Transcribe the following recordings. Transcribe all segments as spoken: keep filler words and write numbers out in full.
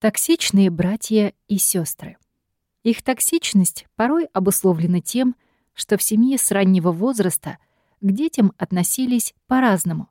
Токсичные братья и сестры. Их токсичность порой обусловлена тем, что в семье с раннего возраста к детям относились по-разному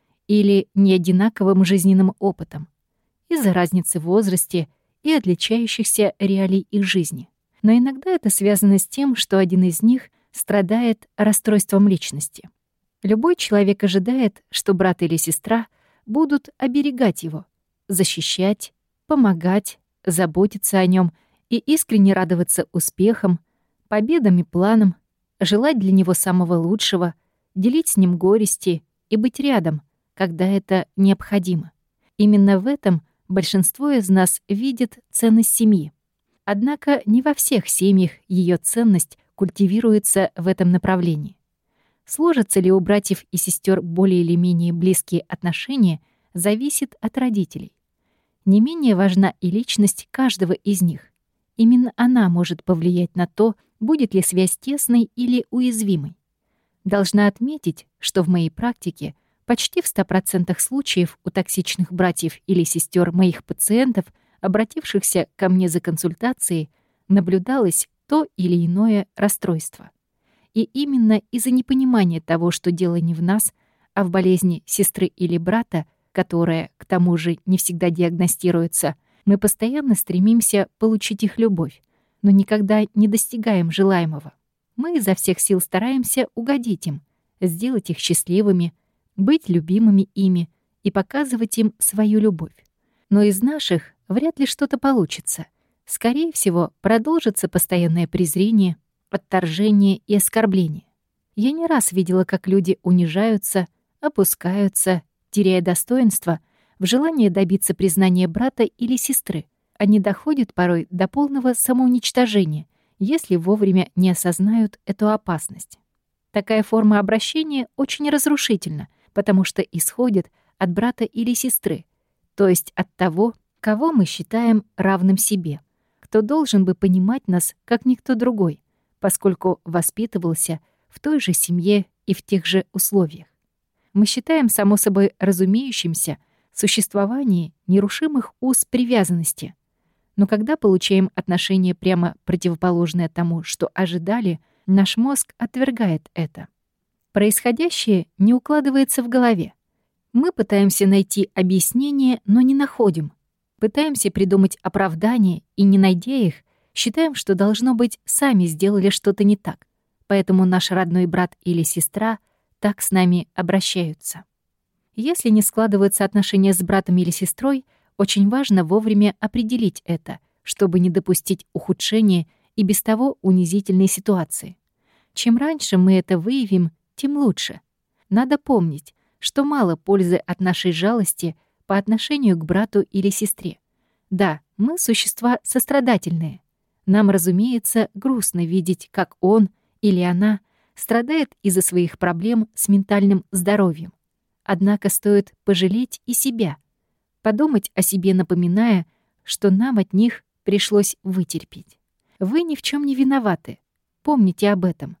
или неодинаковым жизненным опытом из-за разницы в возрасте и отличающихся реалий их жизни. Но иногда это связано с тем, что один из них страдает расстройством личности. Любой человек ожидает, что брат или сестра будут оберегать его, защищать, помогать, заботиться о нем и искренне радоваться успехам, победам и планам, желать для него самого лучшего, делить с ним горести и быть рядом, когда это необходимо. Именно в этом большинство из нас видит ценность семьи. Однако не во всех семьях ее ценность культивируется в этом направлении. Сложатся ли у братьев и сестер более или менее близкие отношения, зависит от родителей. Не менее важна и личность каждого из них. Именно она может повлиять на то, будет ли связь тесной или уязвимой. Должна отметить, что в моей практике почти в ста процентах случаев у токсичных братьев или сестер моих пациентов, обратившихся ко мне за консультацией, наблюдалось то или иное расстройство. И именно из-за непонимания того, что дело не в нас, а в болезни сестры или брата, которая, к тому же, не всегда диагностируется, мы постоянно стремимся получить их любовь, но никогда не достигаем желаемого. Мы изо всех сил стараемся угодить им, сделать их счастливыми, быть любимыми ими и показывать им свою любовь. Но из наших вряд ли что-то получится. Скорее всего, продолжится постоянное презрение, отторжение и оскорбление. Я не раз видела, как люди унижаются, опускаются, теряя достоинство, в желании добиться признания брата или сестры. Они доходят порой до полного самоуничтожения, если вовремя не осознают эту опасность. Такая форма обращения очень разрушительна, потому что исходит от брата или сестры, то есть от того, кого мы считаем равным себе, кто должен бы понимать нас, как никто другой, поскольку воспитывался в той же семье и в тех же условиях. Мы считаем само собой разумеющимся существование нерушимых уз привязанности. Но когда получаем отношение прямо противоположное тому, что ожидали, наш мозг отвергает это. Происходящее не укладывается в голове. Мы пытаемся найти объяснение, но не находим. Пытаемся придумать оправдания и, не найдя их, считаем, что, должно быть, сами сделали что-то не так. Поэтому наш родной брат или сестра так с нами обращаются. Если не складываются отношения с братом или сестрой, очень важно вовремя определить это, чтобы не допустить ухудшения и без того унизительной ситуации. Чем раньше мы это выявим, тем лучше. Надо помнить, что мало пользы от нашей жалости по отношению к брату или сестре. Да, мы существа сострадательные. Нам, разумеется, грустно видеть, как он или она страдает из-за своих проблем с ментальным здоровьем. Однако стоит пожалеть и себя, подумать о себе, напоминая, что нам от них пришлось вытерпеть. Вы ни в чем не виноваты. Помните об этом.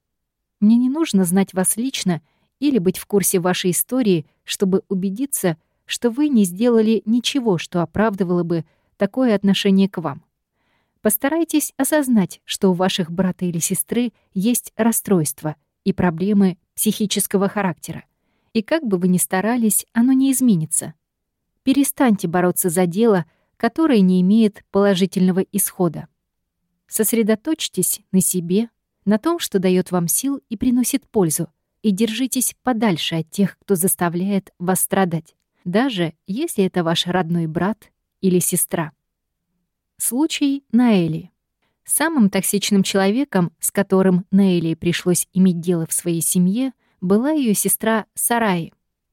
Мне не нужно знать вас лично или быть в курсе вашей истории, чтобы убедиться, что вы не сделали ничего, что оправдывало бы такое отношение к вам. Постарайтесь осознать, что у ваших брата или сестры есть расстройства и проблемы психического характера. И как бы вы ни старались, оно не изменится. Перестаньте бороться за дело, которое не имеет положительного исхода. Сосредоточьтесь на себе, на том, что дает вам сил и приносит пользу, и держитесь подальше от тех, кто заставляет вас страдать, даже если это ваш родной брат или сестра. Случай Наэли. Самым токсичным человеком, с которым Наэли пришлось иметь дело в своей семье, была ее сестра Сараи.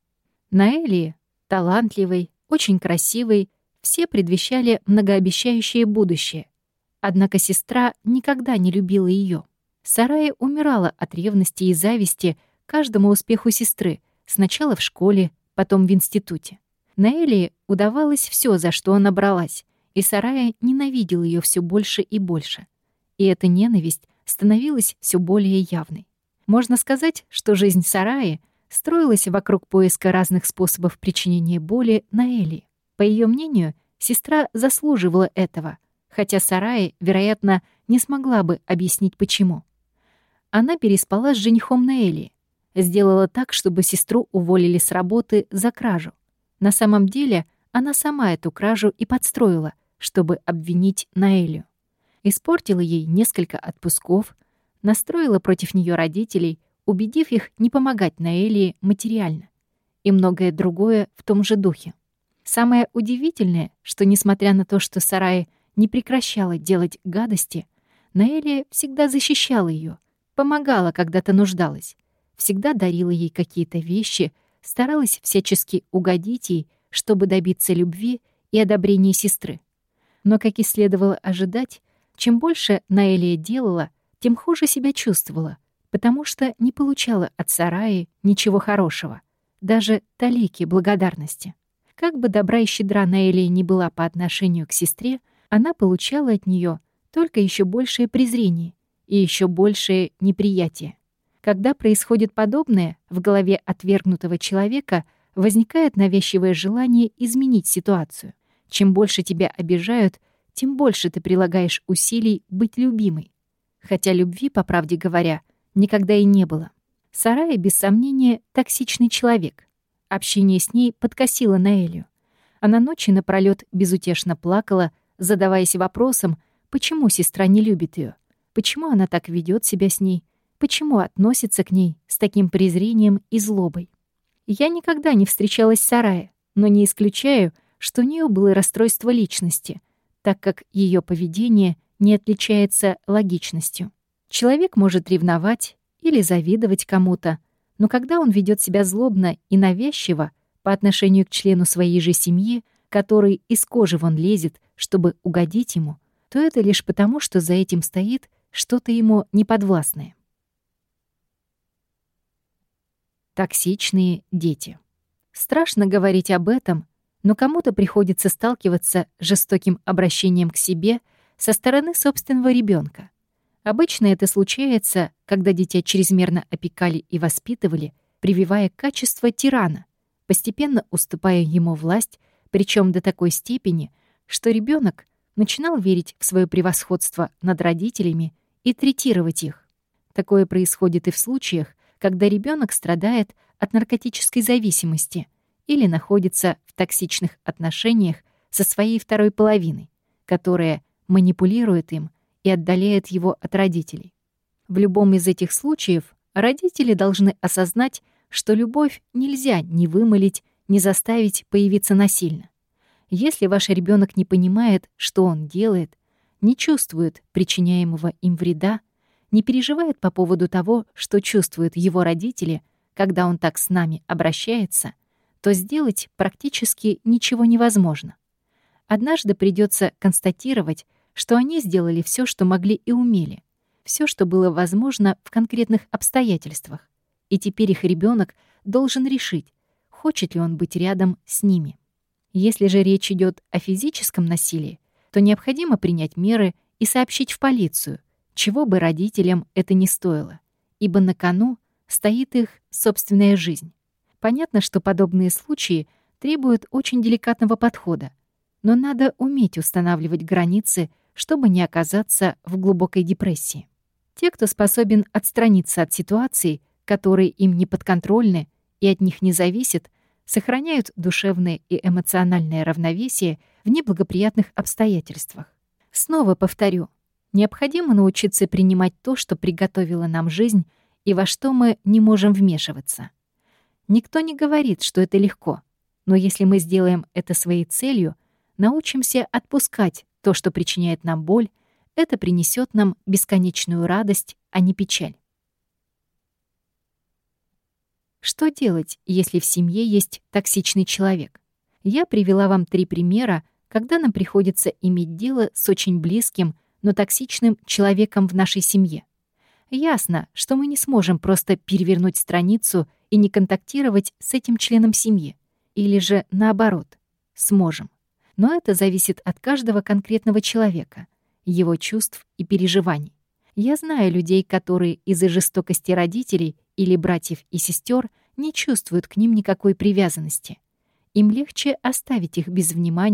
Наэли, талантливой, очень красивой, все предвещали многообещающее будущее. Однако сестра никогда не любила ее. Сараи умирала от ревности и зависти каждому успеху сестры, сначала в школе, потом в институте. Наэли удавалось все, за что она бралась, и Сарая ненавидел ее все больше и больше. И эта ненависть становилась все более явной. Можно сказать, что жизнь Сараи строилась вокруг поиска разных способов причинения боли Наэли. По ее мнению, Сестра заслуживала этого, хотя Сарае, вероятно, не смогла бы объяснить, почему. Она переспала с женихом Наэлии, сделала так, чтобы сестру уволили с работы за кражу. На самом деле она сама эту кражу и подстроила, чтобы обвинить Наэлию. Испортила ей несколько отпусков, настроила против нее родителей, убедив их не помогать Наэлии материально, и многое другое в том же духе. Самое удивительное, что несмотря на то, что Сарае не прекращала делать гадости, Наэлия всегда защищала ее, помогала, когда-то нуждалась, всегда дарила ей какие-то вещи, старалась всячески угодить ей, чтобы добиться любви и одобрения сестры. Но, как и следовало ожидать, чем больше Наэлия делала, тем хуже себя чувствовала, потому что не получала от Сараи ничего хорошего, даже талики благодарности. Как бы добра и щедра Наэлия не была по отношению к сестре, она получала от нее только еще большее презрение и еще большее неприятие. Когда происходит подобное, в голове отвергнутого человека возникает навязчивое желание изменить ситуацию. Чем больше тебя обижают, тем больше ты прилагаешь усилий быть любимой. Хотя любви, по правде говоря, никогда и не было. Сарая, без сомнения, токсичный человек. Общение с ней подкосило Наэлию. Она ночи напролёт безутешно плакала, задаваясь вопросом, почему сестра не любит ее, почему она так ведет себя с ней, почему относится к ней с таким презрением и злобой. Я никогда не встречалась с Сарае, но не исключаю, что у нее было расстройство личности, так как ее поведение не отличается логичностью. Человек может ревновать или завидовать кому-то, но когда он ведет себя злобно и навязчиво по отношению к члену своей же семьи, который из кожи вон лезет, чтобы угодить ему, то это лишь потому, что за этим стоит что-то ему неподвластное. Токсичные дети. Страшно говорить об этом, но кому-то приходится сталкиваться с жестоким обращением к себе со стороны собственного ребенка. Обычно это случается, когда дитя чрезмерно опекали и воспитывали, прививая качество тирана, постепенно уступая ему власть, причем до такой степени, что ребенок начинал верить в свое превосходство над родителями и третировать их. Такое происходит и в случаях, когда ребенок страдает от наркотической зависимости или находится в токсичных отношениях со своей второй половиной, которая манипулирует им и отдаляет его от родителей. В любом из этих случаев родители должны осознать, что любовь нельзя ни вымолить, ни заставить появиться насильно. Если ваш ребенок не понимает, что он делает, не чувствует причиняемого им вреда, не переживает по поводу того, что чувствуют его родители, когда он так с нами обращается, то сделать практически ничего невозможно. Однажды придется констатировать, что они сделали все, что могли и умели, все, что было возможно в конкретных обстоятельствах, и теперь их ребенок должен решить, хочет ли он быть рядом с ними. Если же речь идет о физическом насилии, то необходимо принять меры и сообщить в полицию, чего бы родителям это ни стоило, ибо на кону стоит их собственная жизнь. Понятно, что подобные случаи требуют очень деликатного подхода, но надо уметь устанавливать границы, чтобы не оказаться в глубокой депрессии. Те, кто способен отстраниться от ситуаций, которые им не подконтрольны и от них не зависят, сохраняют душевное и эмоциональное равновесие в неблагоприятных обстоятельствах. Снова повторю, необходимо научиться принимать то, что приготовила нам жизнь и во что мы не можем вмешиваться. Никто не говорит, что это легко, но если мы сделаем это своей целью, научимся отпускать то, что причиняет нам боль, это принесет нам бесконечную радость, а не печаль. Что делать, если в семье есть токсичный человек? Я привела вам три примера, когда нам приходится иметь дело с очень близким, но токсичным человеком в нашей семье. Ясно, что мы не сможем просто перевернуть страницу и не контактировать с этим членом семьи. Или же наоборот, сможем. Но это зависит от каждого конкретного человека, его чувств и переживаний. Я знаю людей, которые из-за жестокости родителей или братьев и сестер не чувствуют к ним никакой привязанности. Им легче оставить их без внимания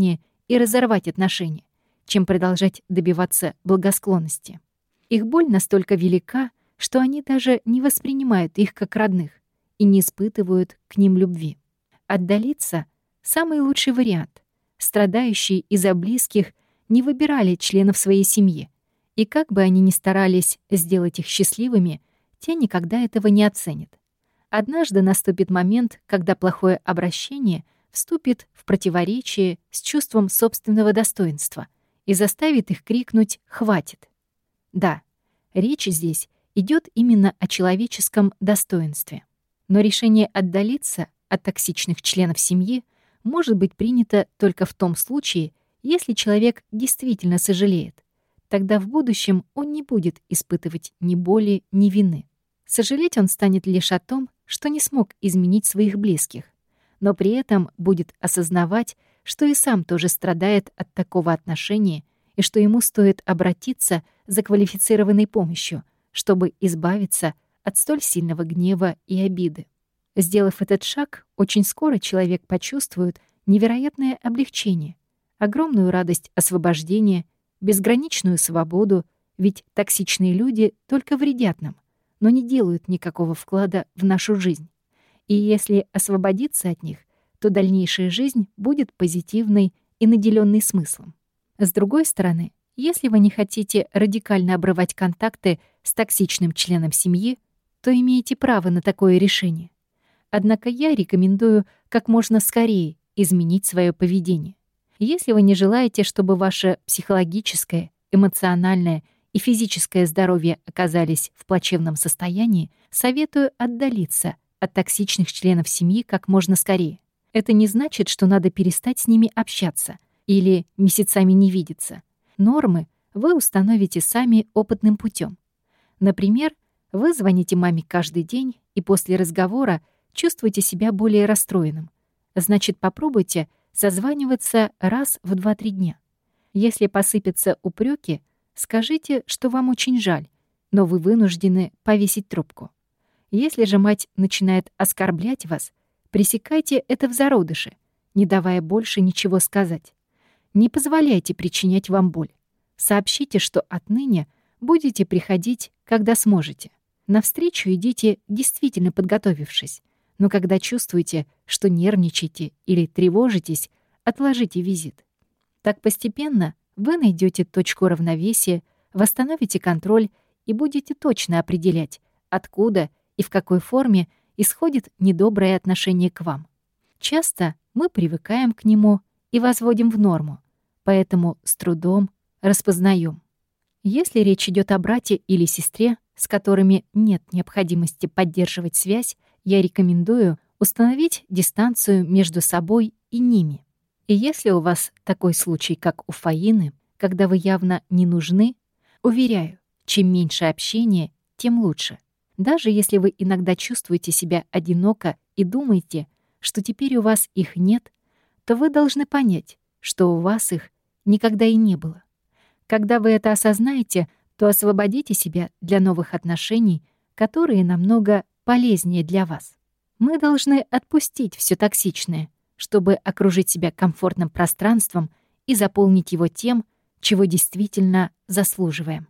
и разорвать отношения, чем продолжать добиваться благосклонности. Их боль настолько велика, что они даже не воспринимают их как родных и не испытывают к ним любви. Отдалиться — самый лучший вариант. Страдающие из-за близких не выбирали членов своей семьи, и как бы они ни старались сделать их счастливыми, те никогда этого не оценят. Однажды наступит момент, когда плохое обращение вступит в противоречие с чувством собственного достоинства и заставит их крикнуть «хватит». Да, речь здесь идет именно о человеческом достоинстве. Но решение отдалиться от токсичных членов семьи может быть принято только в том случае, если человек действительно сожалеет. Тогда в будущем он не будет испытывать ни боли, ни вины. Сожалеть он станет лишь о том, что не смог изменить своих близких, но при этом будет осознавать, что и сам тоже страдает от такого отношения и что ему стоит обратиться за квалифицированной помощью, чтобы избавиться от столь сильного гнева и обиды. Сделав этот шаг, очень скоро человек почувствует невероятное облегчение, огромную радость освобождения, безграничную свободу, ведь токсичные люди только вредят нам, но не делают никакого вклада в нашу жизнь. И если освободиться от них, то дальнейшая жизнь будет позитивной и наделенной смыслом. С другой стороны, если вы не хотите радикально обрывать контакты с токсичным членом семьи, то имеете право на такое решение. Однако я рекомендую как можно скорее изменить свое поведение. Если вы не желаете, чтобы ваше психологическое, эмоциональное и физическое здоровье оказались в плачевном состоянии, советую отдалиться от токсичных членов семьи как можно скорее. Это не значит, что надо перестать с ними общаться или месяцами не видеться. Нормы вы установите сами опытным путем. Например, вы звоните маме каждый день и после разговора чувствуете себя более расстроенным. Значит, попробуйте созваниваться раз в два-три дня. Если посыпятся упреки, скажите, что вам очень жаль, но вы вынуждены повесить трубку. Если же мать начинает оскорблять вас, пресекайте это в зародыше, не давая больше ничего сказать. Не позволяйте причинять вам боль. Сообщите, что отныне будете приходить, когда сможете. Навстречу идите, действительно подготовившись. Но когда чувствуете, что нервничаете или тревожитесь, отложите визит. Так постепенно вы найдете точку равновесия, восстановите контроль и будете точно определять, откуда и в какой форме исходит недоброе отношение к вам. Часто мы привыкаем к нему и возводим в норму, поэтому с трудом распознаем. Если речь идет о брате или сестре, с которыми нет необходимости поддерживать связь, я рекомендую установить дистанцию между собой и ними. И если у вас такой случай, как у Фаины, когда вы явно не нужны, уверяю, чем меньше общения, тем лучше. Даже если вы иногда чувствуете себя одиноко и думаете, что теперь у вас их нет, то вы должны понять, что у вас их никогда и не было. Когда вы это осознаете, то освободите себя для новых отношений, которые намного полезнее для вас. Мы должны отпустить все токсичное, чтобы окружить себя комфортным пространством и заполнить его тем, чего действительно заслуживаем.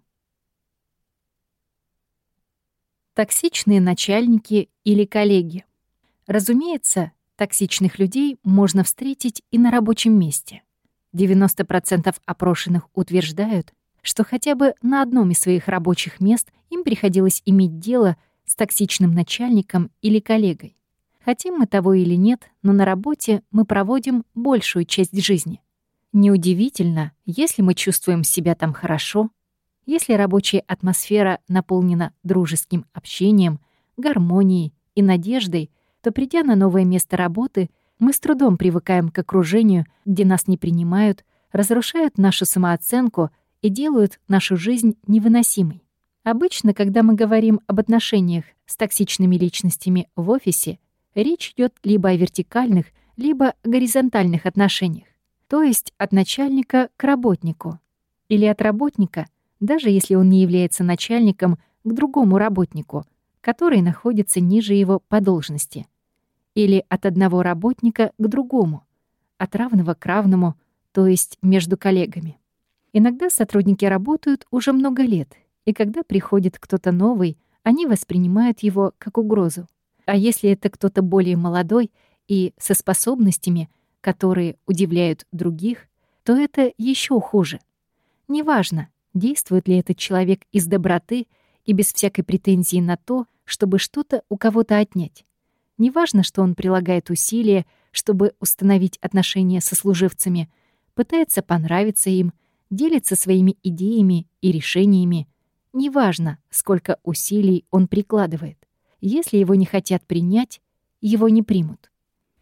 Токсичные начальники или коллеги. Разумеется, токсичных людей можно встретить и на рабочем месте. девяносто процентов опрошенных утверждают, что хотя бы на одном из своих рабочих мест им приходилось иметь дело с токсичным начальником или коллегой. Хотим мы того или нет, но на работе мы проводим большую часть жизни. Неудивительно, если мы чувствуем себя там хорошо, если рабочая атмосфера наполнена дружеским общением, гармонией и надеждой, то, придя на новое место работы, мы с трудом привыкаем к окружению, где нас не принимают, разрушают нашу самооценку и делают нашу жизнь невыносимой. Обычно, когда мы говорим об отношениях с токсичными личностями в офисе, речь идет либо о вертикальных, либо о горизонтальных отношениях, то есть от начальника к работнику, или от работника, даже если он не является начальником, к другому работнику, который находится ниже его по должности, или от одного работника к другому, от равного к равному, то есть между коллегами. Иногда сотрудники работают уже много лет, и когда приходит кто-то новый, они воспринимают его как угрозу. А если это кто-то более молодой и со способностями, которые удивляют других, то это еще хуже. Неважно, действует ли этот человек из доброты и без всякой претензии на то, чтобы что-то у кого-то отнять. Неважно, что он прилагает усилия, чтобы установить отношения со служивцами, пытается понравиться им, делится своими идеями и решениями. Неважно, сколько усилий он прикладывает. Если его не хотят принять, его не примут.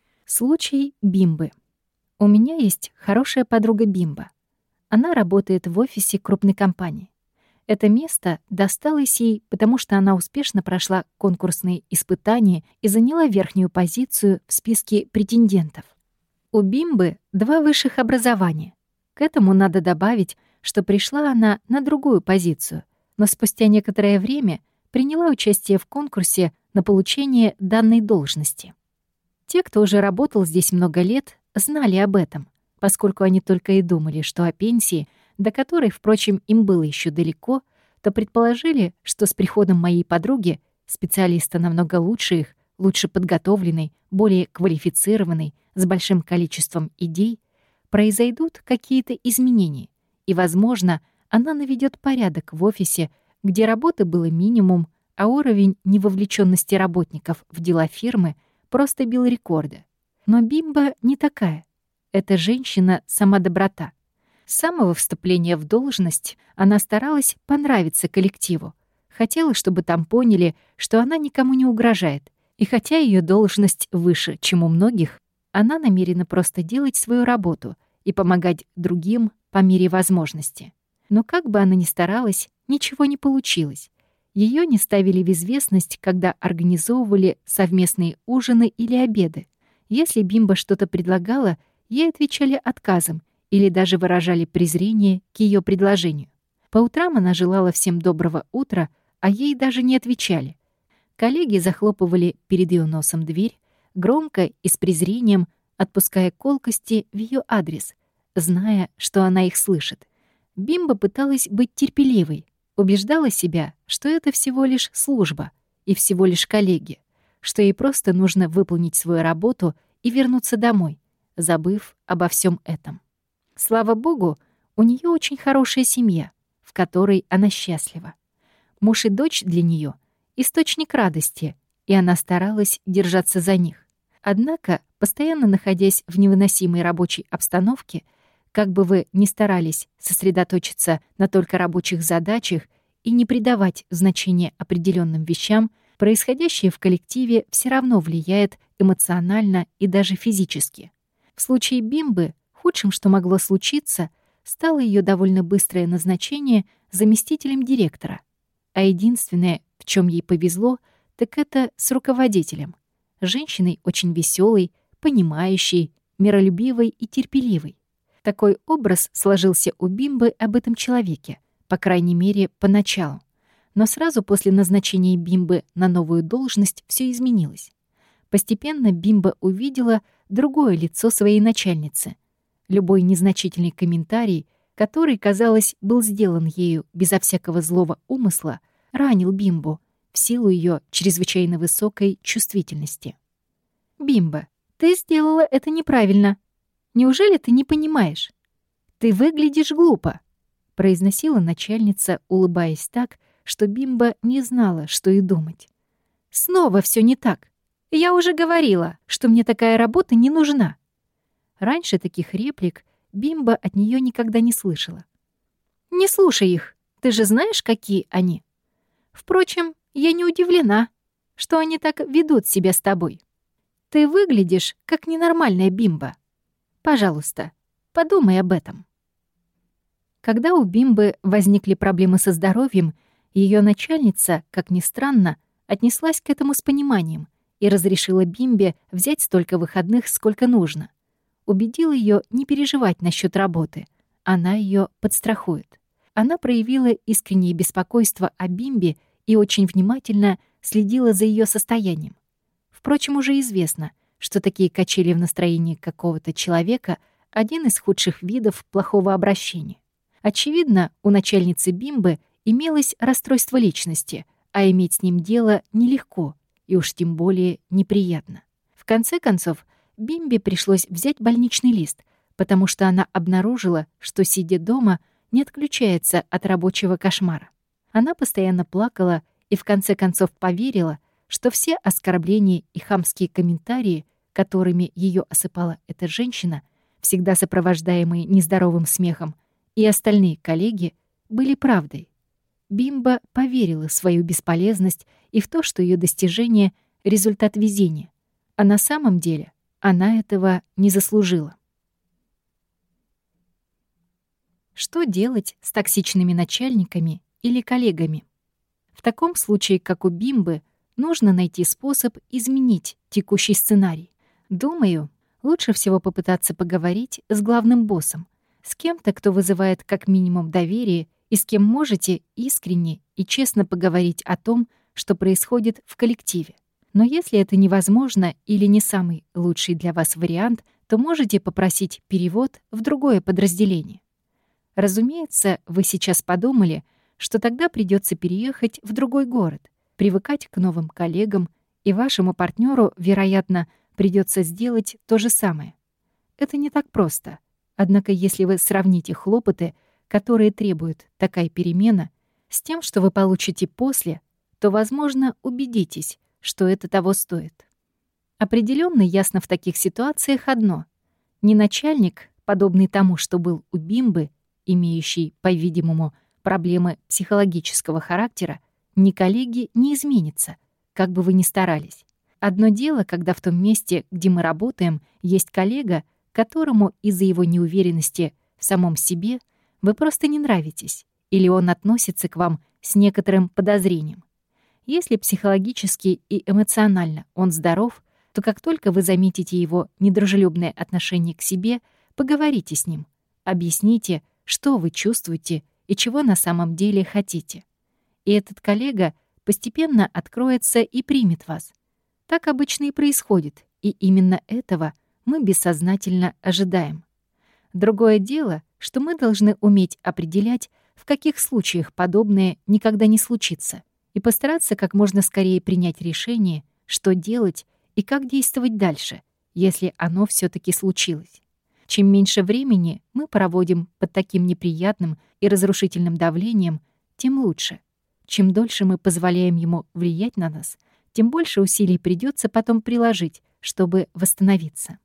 Случай Бимбы. У меня есть хорошая подруга Бимба. Она работает в офисе крупной компании. Это место досталось ей, потому что она успешно прошла конкурсные испытания и заняла верхнюю позицию в списке претендентов. У Бимбы два высших образования. К этому надо добавить, что пришла она на другую позицию, но спустя некоторое время приняла участие в конкурсе на получение данной должности. Те, кто уже работал здесь много лет, знали об этом, поскольку они только и думали, что о пенсии, до которой, впрочем, им было еще далеко, то предположили, что с приходом моей подруги, специалиста намного лучше их, лучше подготовленной, более квалифицированной, с большим количеством идей, произойдут какие-то изменения, и, возможно, она наведет порядок в офисе, где работы было минимум, а уровень невовлеченности работников в дела фирмы просто бил рекорды. Но Бимба не такая. Эта женщина — сама доброта. С самого вступления в должность она старалась понравиться коллективу. Хотела, чтобы там поняли, что она никому не угрожает. И хотя ее должность выше, чем у многих, она намерена просто делать свою работу и помогать другим по мере возможности. Но как бы она ни старалась, ничего не получилось. Ее не ставили в известность, когда организовывали совместные ужины или обеды. Если Бимба что-то предлагала, ей отвечали отказом или даже выражали презрение к ее предложению. По утрам она желала всем доброго утра, а ей даже не отвечали. Коллеги захлопывали перед ее носом дверь, громко и с презрением отпуская колкости в ее адрес, зная, что она их слышит. Бимба пыталась быть терпеливой, убеждала себя, что это всего лишь служба и всего лишь коллеги, что ей просто нужно выполнить свою работу и вернуться домой, забыв обо всем этом. Слава богу, у нее очень хорошая семья, в которой она счастлива. Муж и дочь для нее источник радости, и она старалась держаться за них. Однако, постоянно находясь в невыносимой рабочей обстановке, как бы вы ни старались сосредоточиться на только рабочих задачах и не придавать значения определенным вещам, происходящее в коллективе все равно влияет эмоционально и даже физически. В случае Бимбы худшим, что могло случиться, стало ее довольно быстрое назначение заместителем директора. А единственное, в чем ей повезло, так это с руководителем. Женщиной очень веселой, понимающей, миролюбивой и терпеливой. Такой образ сложился у Бимбы об этом человеке, по крайней мере, поначалу. Но сразу после назначения Бимбы на новую должность все изменилось. Постепенно Бимба увидела другое лицо своей начальницы. Любой незначительный комментарий, который, казалось, был сделан ею безо всякого злого умысла, ранил Бимбу в силу ее чрезвычайно высокой чувствительности. «Бимба, ты сделала это неправильно. Неужели ты не понимаешь? Ты выглядишь глупо», — произносила начальница, улыбаясь так, что Бимба не знала, что и думать. «Снова все не так. Я уже говорила, что мне такая работа не нужна». Раньше таких реплик Бимба от нее никогда не слышала. «Не слушай их, ты же знаешь, какие они. Впрочем, я не удивлена, что они так ведут себя с тобой. Ты выглядишь как ненормальная Бимба. Пожалуйста, подумай об этом». Когда у Бимбы возникли проблемы со здоровьем, ее начальница, как ни странно, отнеслась к этому с пониманием и разрешила Бимбе взять столько выходных, сколько нужно. Убедила ее не переживать насчет работы. Она ее подстрахует. Она проявила искреннее беспокойство о Бимбе и очень внимательно следила за ее состоянием. Впрочем, уже известно, что такие качели в настроении какого-то человека Один из худших видов плохого обращения. Очевидно, у начальницы Бимбы имелось расстройство личности, а иметь с ним дело нелегко и уж тем более неприятно. В конце концов, Бимбе пришлось взять больничный лист, потому что она обнаружила, что, сидя дома, не отключается от рабочего кошмара. Она постоянно плакала и в конце концов поверила, что все оскорбления и хамские комментарии, которыми ее осыпала эта женщина, всегда сопровождаемые нездоровым смехом, и остальные коллеги, были правдой. Бимба поверила в свою бесполезность и в то, что ее достижение — результат везения, а на самом деле она этого не заслужила. Что делать с токсичными начальниками или коллегами? В таком случае, как у Бимбы, нужно найти способ изменить текущий сценарий. Думаю, лучше всего попытаться поговорить с главным боссом, с кем-то, кто вызывает как минимум доверие и с кем можете искренне и честно поговорить о том, что происходит в коллективе. Но если это невозможно или не самый лучший для вас вариант, то можете попросить перевод в другое подразделение. Разумеется, вы сейчас подумали, что тогда придется переехать в другой город, привыкать к новым коллегам, и вашему партнеру, вероятно, придется сделать то же самое. Это не так просто. Однако если вы сравните хлопоты, которые требует такая перемена, с тем, что вы получите после, то, возможно, убедитесь, что это того стоит. Определенно ясно в таких ситуациях одно. Ни начальник, подобный тому, что был у Бимбы, имеющий, по-видимому, проблемы психологического характера, ни коллеги не изменится, как бы вы ни старались. Одно дело, когда в том месте, где мы работаем, есть коллега, которому из-за его неуверенности в самом себе вы просто не нравитесь, или он относится к вам с некоторым подозрением. Если психологически и эмоционально он здоров, то как только вы заметите его недружелюбное отношение к себе, поговорите с ним, объясните, что вы чувствуете и чего на самом деле хотите. И этот коллега постепенно откроется и примет вас. Так обычно и происходит, и именно этого мы бессознательно ожидаем. Другое дело, что мы должны уметь определять, в каких случаях подобное никогда не случится, и постараться как можно скорее принять решение, что делать и как действовать дальше, если оно все таки случилось. Чем меньше времени мы проводим под таким неприятным и разрушительным давлением, тем лучше. Чем дольше мы позволяем ему влиять на нас, тем больше усилий придется потом приложить, чтобы восстановиться.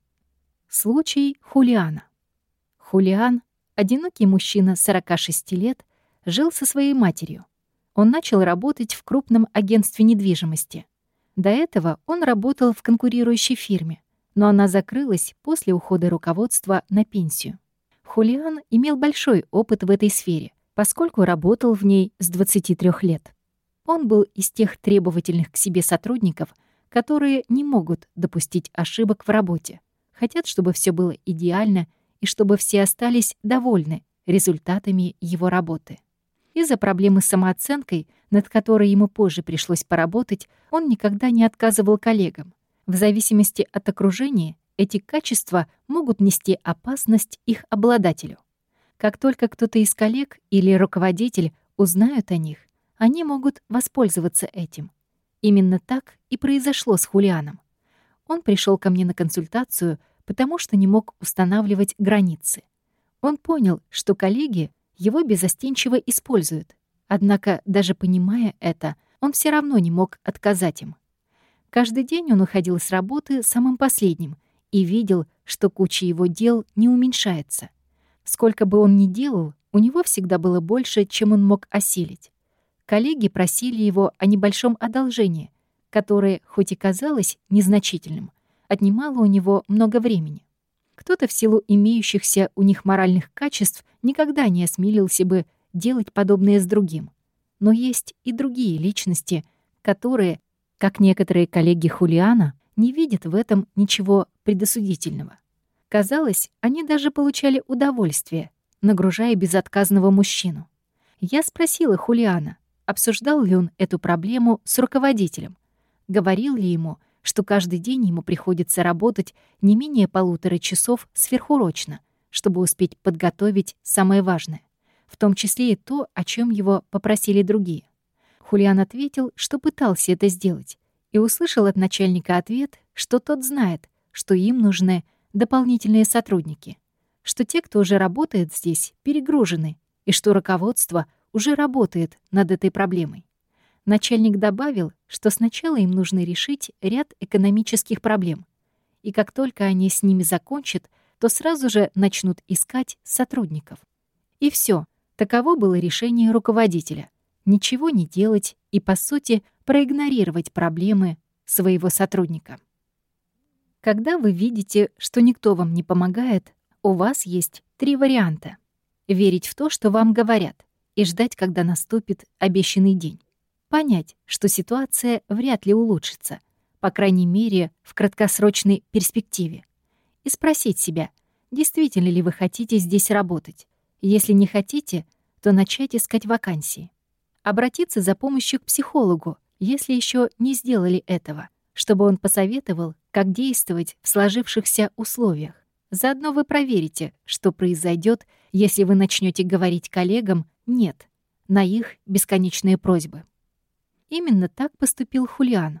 Случай Хулиана. Хулиан, одинокий мужчина сорока шести лет, жил со своей матерью. Он начал работать в крупном агентстве недвижимости. До этого он работал в конкурирующей фирме, но она закрылась после ухода руководства на пенсию. Хулиан имел большой опыт в этой сфере, поскольку работал в ней с двадцати трёх лет. Он был из тех требовательных к себе сотрудников, которые не могут допустить ошибок в работе, хотят, чтобы все было идеально и чтобы все остались довольны результатами его работы. Из-за проблемы с самооценкой, над которой ему позже пришлось поработать, он никогда не отказывал коллегам. В зависимости от окружения эти качества могут нести опасность их обладателю. Как только кто-то из коллег или руководитель узнают о них, они могут воспользоваться этим. Именно так и произошло с Хулианом. Он пришел ко мне на консультацию, потому что не мог устанавливать границы. Он понял, что коллеги его беззастенчиво используют, однако, даже понимая это, он все равно не мог отказать им. Каждый день он уходил с работы самым последним и видел, что куча его дел не уменьшается. Сколько бы он ни делал, у него всегда было больше, чем он мог осилить. Коллеги просили его о небольшом одолжении, которое, хоть и казалось незначительным, отнимало у него много времени. Кто-то в силу имеющихся у них моральных качеств никогда не осмелился бы делать подобное с другим. Но есть и другие личности, которые, как некоторые коллеги Хулиана, не видят в этом ничего предосудительного. Казалось, они даже получали удовольствие, нагружая безотказного мужчину. Я спросила Хулиана, обсуждал ли он эту проблему с руководителем, говорил ли ему, что каждый день ему приходится работать не менее полутора часов сверхурочно, чтобы успеть подготовить самое важное, в том числе и то, о чем его попросили другие. Хулиан ответил, что пытался это сделать, и услышал от начальника ответ, что тот знает, что им нужны дополнительные сотрудники, что те, кто уже работает здесь, перегружены, и что руководство уже работает над этой проблемой. Начальник добавил, что сначала им нужно решить ряд экономических проблем, и как только они с ними закончат, то сразу же начнут искать сотрудников. И все. Таково было решение руководителя. Ничего не делать и, по сути, проигнорировать проблемы своего сотрудника. Когда вы видите, что никто вам не помогает, у вас есть три варианта. Верить в то, что вам говорят, и ждать, когда наступит обещанный день. Понять, что ситуация вряд ли улучшится, по крайней мере, в краткосрочной перспективе. И спросить себя, действительно ли вы хотите здесь работать. Если не хотите, то начать искать вакансии. Обратиться за помощью к психологу, если еще не сделали этого, чтобы он посоветовал, как действовать в сложившихся условиях. Заодно вы проверите, что произойдет, если вы начнете говорить коллегам «нет» на их бесконечные просьбы. Именно так поступил Хулиан.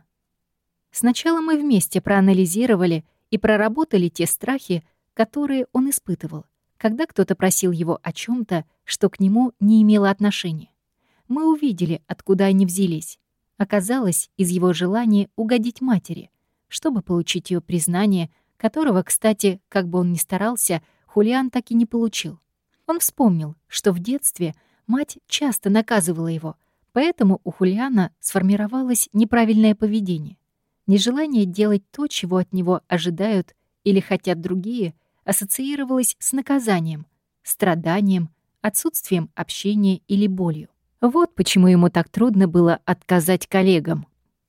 Сначала мы вместе проанализировали и проработали те страхи, которые он испытывал, когда кто-то просил его о чем то что к нему не имело отношения. Мы увидели, откуда они взялись. Оказалось, из его желания угодить матери, чтобы получить ее признание, которого, кстати, как бы он ни старался, Хулиан так и не получил. Он вспомнил, что в детстве мать часто наказывала его, поэтому у Хулиана сформировалось неправильное поведение. Нежелание делать то, чего от него ожидают или хотят другие, ассоциировалось с наказанием, страданием, отсутствием общения или болью. Вот почему ему так трудно было отказать коллегам.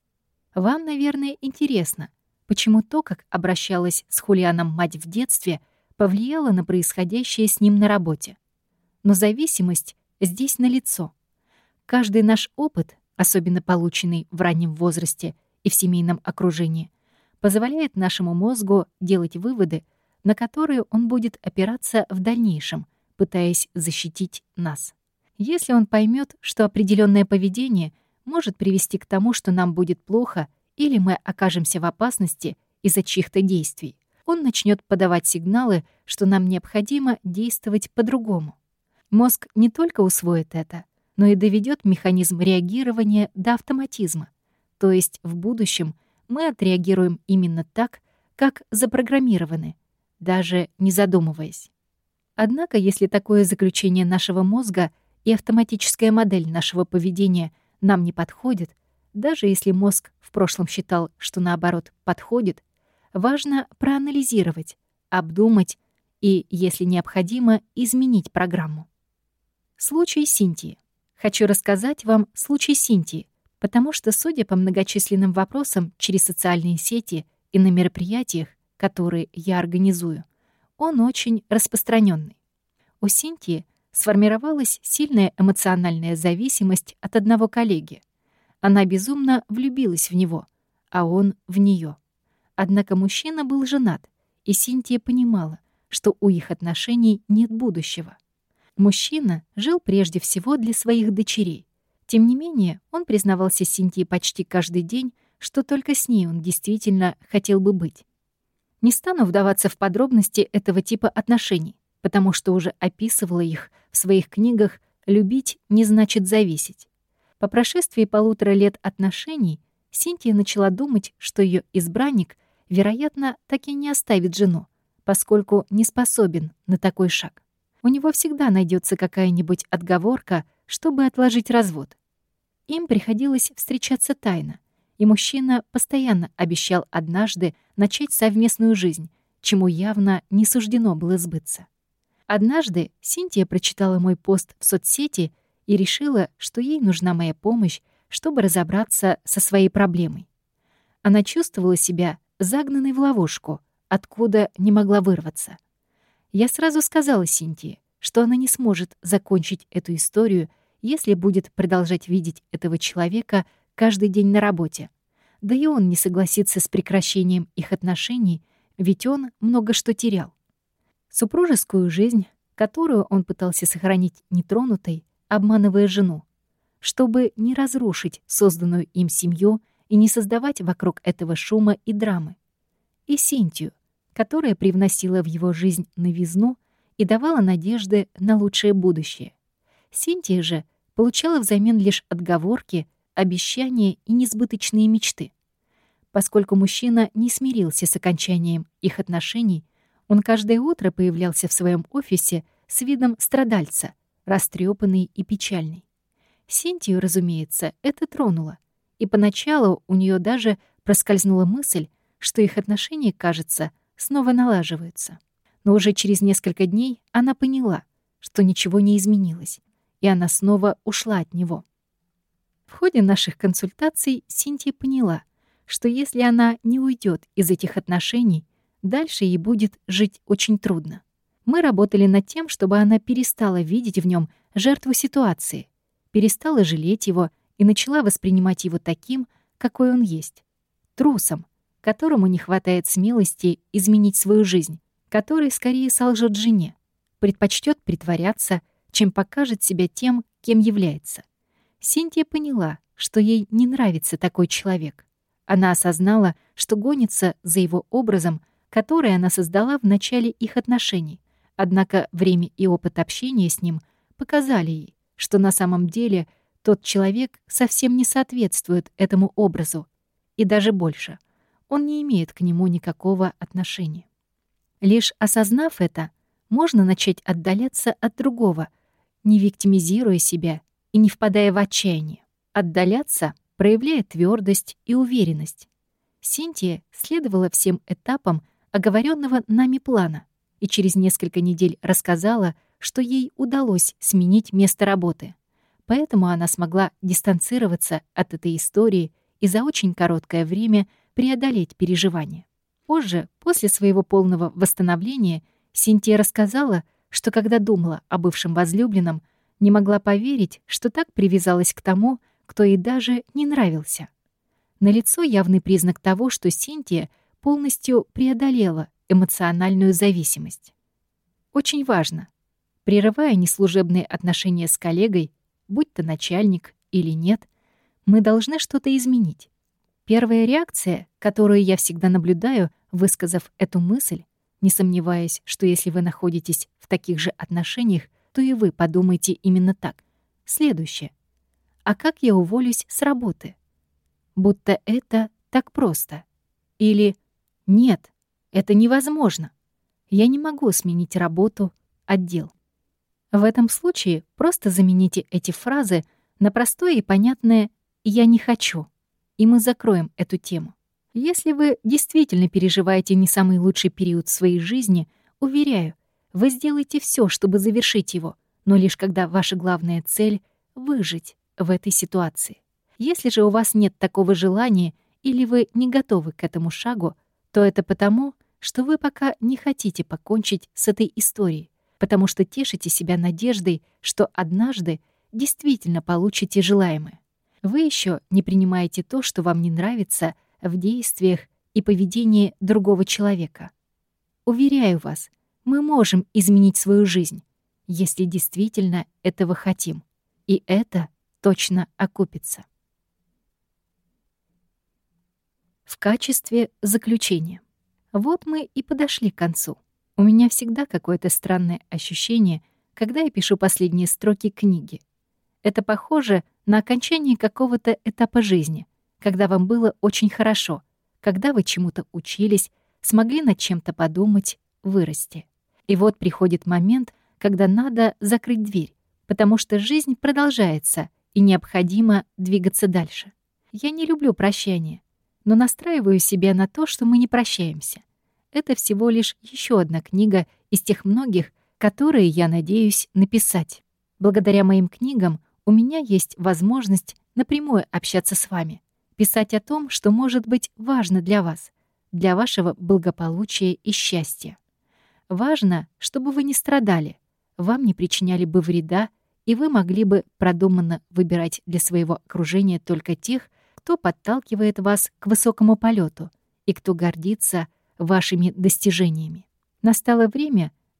Вам, наверное, интересно, почему то, как обращалась с Хулианом мать в детстве, повлияло на происходящее с ним на работе. Но зависимость здесь налицо. Каждый наш опыт, особенно полученный в раннем возрасте и в семейном окружении, позволяет нашему мозгу делать выводы, на которые он будет опираться в дальнейшем, пытаясь защитить нас. Если он поймет, что определенное поведение может привести к тому, что нам будет плохо или мы окажемся в опасности из-за чьих-то действий, он начнет подавать сигналы, что нам необходимо действовать по-другому. Мозг не только усвоит это, но и доведет механизм реагирования до автоматизма. То есть в будущем мы отреагируем именно так, как запрограммированы, даже не задумываясь. Однако, если такое заключение нашего мозга и автоматическая модель нашего поведения нам не подходит, даже если мозг в прошлом считал, что наоборот подходит, важно проанализировать, обдумать и, если необходимо, изменить программу. Случай Синтии. Хочу рассказать вам случай Синтии, потому что, судя по многочисленным вопросам через социальные сети и на мероприятиях, которые я организую, он очень распространенный. У Синтии сформировалась сильная эмоциональная зависимость от одного коллеги. Она безумно влюбилась в него, а он в нее. Однако мужчина был женат, и Синтия понимала, что у их отношений нет будущего. Мужчина жил прежде всего для своих дочерей. Тем не менее, он признавался Синтии почти каждый день, что только с ней он действительно хотел бы быть. Не стану вдаваться в подробности этого типа отношений, потому что уже описывала их в своих книгах «Любить не значит зависеть». По прошествии полутора лет отношений Синтия начала думать, что ее избранник, вероятно, так и не оставит жену, поскольку не способен на такой шаг. У него всегда найдется какая-нибудь отговорка, чтобы отложить развод. Им приходилось встречаться тайно, и мужчина постоянно обещал однажды начать совместную жизнь, чему явно не суждено было сбыться. Однажды Синтия прочитала мой пост в соцсети и решила, что ей нужна моя помощь, чтобы разобраться со своей проблемой. Она чувствовала себя загнанной в ловушку, откуда не могла вырваться. Я сразу сказала Синтии, что она не сможет закончить эту историю, если будет продолжать видеть этого человека каждый день на работе. Да и он не согласится с прекращением их отношений, ведь он много что терял. Супружескую жизнь, которую он пытался сохранить нетронутой, обманывая жену, чтобы не разрушить созданную им семью и не создавать вокруг этого шума и драмы. И Синтию, которая привносила в его жизнь новизну и давала надежды на лучшее будущее. Синтия же получала взамен лишь отговорки, обещания и несбыточные мечты. Поскольку мужчина не смирился с окончанием их отношений, он каждое утро появлялся в своем офисе с видом страдальца, растрепанный и печальный. Синтию, разумеется, это тронуло, и поначалу у нее даже проскользнула мысль, что их отношения, кажется, снова налаживаются. Но уже через несколько дней она поняла, что ничего не изменилось, и она снова ушла от него. В ходе наших консультаций Синтия поняла, что если она не уйдет из этих отношений, дальше ей будет жить очень трудно. Мы работали над тем, чтобы она перестала видеть в нем жертву ситуации, перестала жалеть его и начала воспринимать его таким, какой он есть. Трусом, которому не хватает смелости изменить свою жизнь, который скорее солжет жене, предпочтет притворяться, чем покажет себя тем, кем является. Синтия поняла, что ей не нравится такой человек. Она осознала, что гонится за его образом, который она создала в начале их отношений. Однако время и опыт общения с ним показали ей, что на самом деле тот человек совсем не соответствует этому образу. И даже больше. Он не имеет к нему никакого отношения. Лишь осознав это, можно начать отдаляться от другого, не виктимизируя себя и не впадая в отчаяние. Отдаляться, проявляя твердость и уверенность. Синтия следовала всем этапам оговоренного нами плана и через несколько недель рассказала, что ей удалось сменить место работы. Поэтому она смогла дистанцироваться от этой истории и за очень короткое время преодолеть переживания. Позже, после своего полного восстановления, Синтия рассказала, что когда думала о бывшем возлюбленном, не могла поверить, что так привязалась к тому, кто ей даже не нравился. Налицо явный признак того, что Синтия полностью преодолела эмоциональную зависимость. Очень важно, прерывая неслужебные отношения с коллегой, будь то начальник или нет, мы должны что-то изменить. Первая реакция, которую я всегда наблюдаю, высказав эту мысль, не сомневаясь, что если вы находитесь в таких же отношениях, то и вы подумаете именно так. Следующее. А как я уволюсь с работы? Будто это так просто. Или нет, это невозможно. Я не могу сменить работу, отдел. В этом случае просто замените эти фразы на простое и понятное «я не хочу», и мы закроем эту тему. Если вы действительно переживаете не самый лучший период своей жизни, уверяю, вы сделаете все, чтобы завершить его, но лишь когда ваша главная цель — выжить в этой ситуации. Если же у вас нет такого желания или вы не готовы к этому шагу, то это потому, что вы пока не хотите покончить с этой историей, потому что тешите себя надеждой, что однажды действительно получите желаемое. Вы еще не принимаете то, что вам не нравится в действиях и поведении другого человека. Уверяю вас, мы можем изменить свою жизнь, если действительно этого хотим. И это точно окупится. В качестве заключения. Вот мы и подошли к концу. У меня всегда какое-то странное ощущение, когда я пишу последние строки книги. Это похоже на окончание какого-то этапа жизни, когда вам было очень хорошо, когда вы чему-то учились, смогли над чем-то подумать, вырасти. И вот приходит момент, когда надо закрыть дверь, потому что жизнь продолжается, и необходимо двигаться дальше. Я не люблю прощания, но настраиваю себя на то, что мы не прощаемся. Это всего лишь еще одна книга из тех многих, которые я надеюсь написать. Благодаря моим книгам у меня есть возможность напрямую общаться с вами, писать о том, что может быть важно для вас, для вашего благополучия и счастья. Важно, чтобы вы не страдали, вам не причиняли бы вреда, и вы могли бы продуманно выбирать для своего окружения только тех, кто подталкивает вас к высокому полету и кто гордится вашими достижениями. Настало время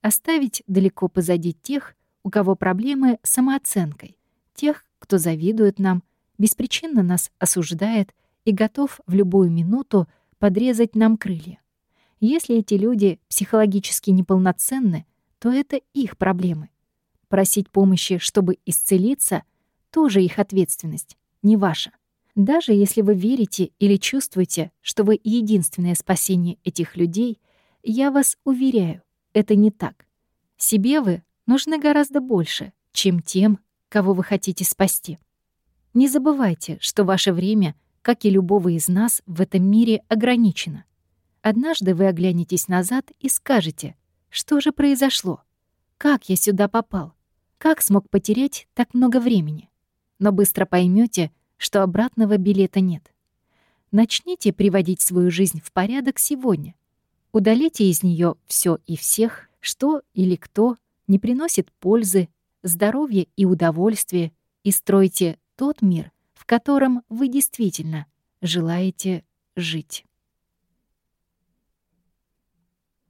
Оставить далеко позади тех, у кого проблемы с самооценкой, тех, кто завидует нам, беспричинно нас осуждает и готов в любую минуту подрезать нам крылья. Если эти люди психологически неполноценны, то это их проблемы. Просить помощи, чтобы исцелиться, тоже их ответственность, не ваша. Даже если вы верите или чувствуете, что вы единственное спасение этих людей, я вас уверяю, это не так. Себе вы нужны гораздо больше, чем тем, кого вы хотите спасти. Не забывайте, что ваше время, как и любого из нас, в этом мире ограничено. Однажды вы оглянетесь назад и скажете, что же произошло? Как я сюда попал? Как смог потерять так много времени? Но быстро поймете, что обратного билета нет. Начните приводить свою жизнь в порядок сегодня. Удалите из нее все и всех, что или кто не приносит пользы, здоровья и удовольствия, и стройте тот мир, в котором вы действительно желаете жить.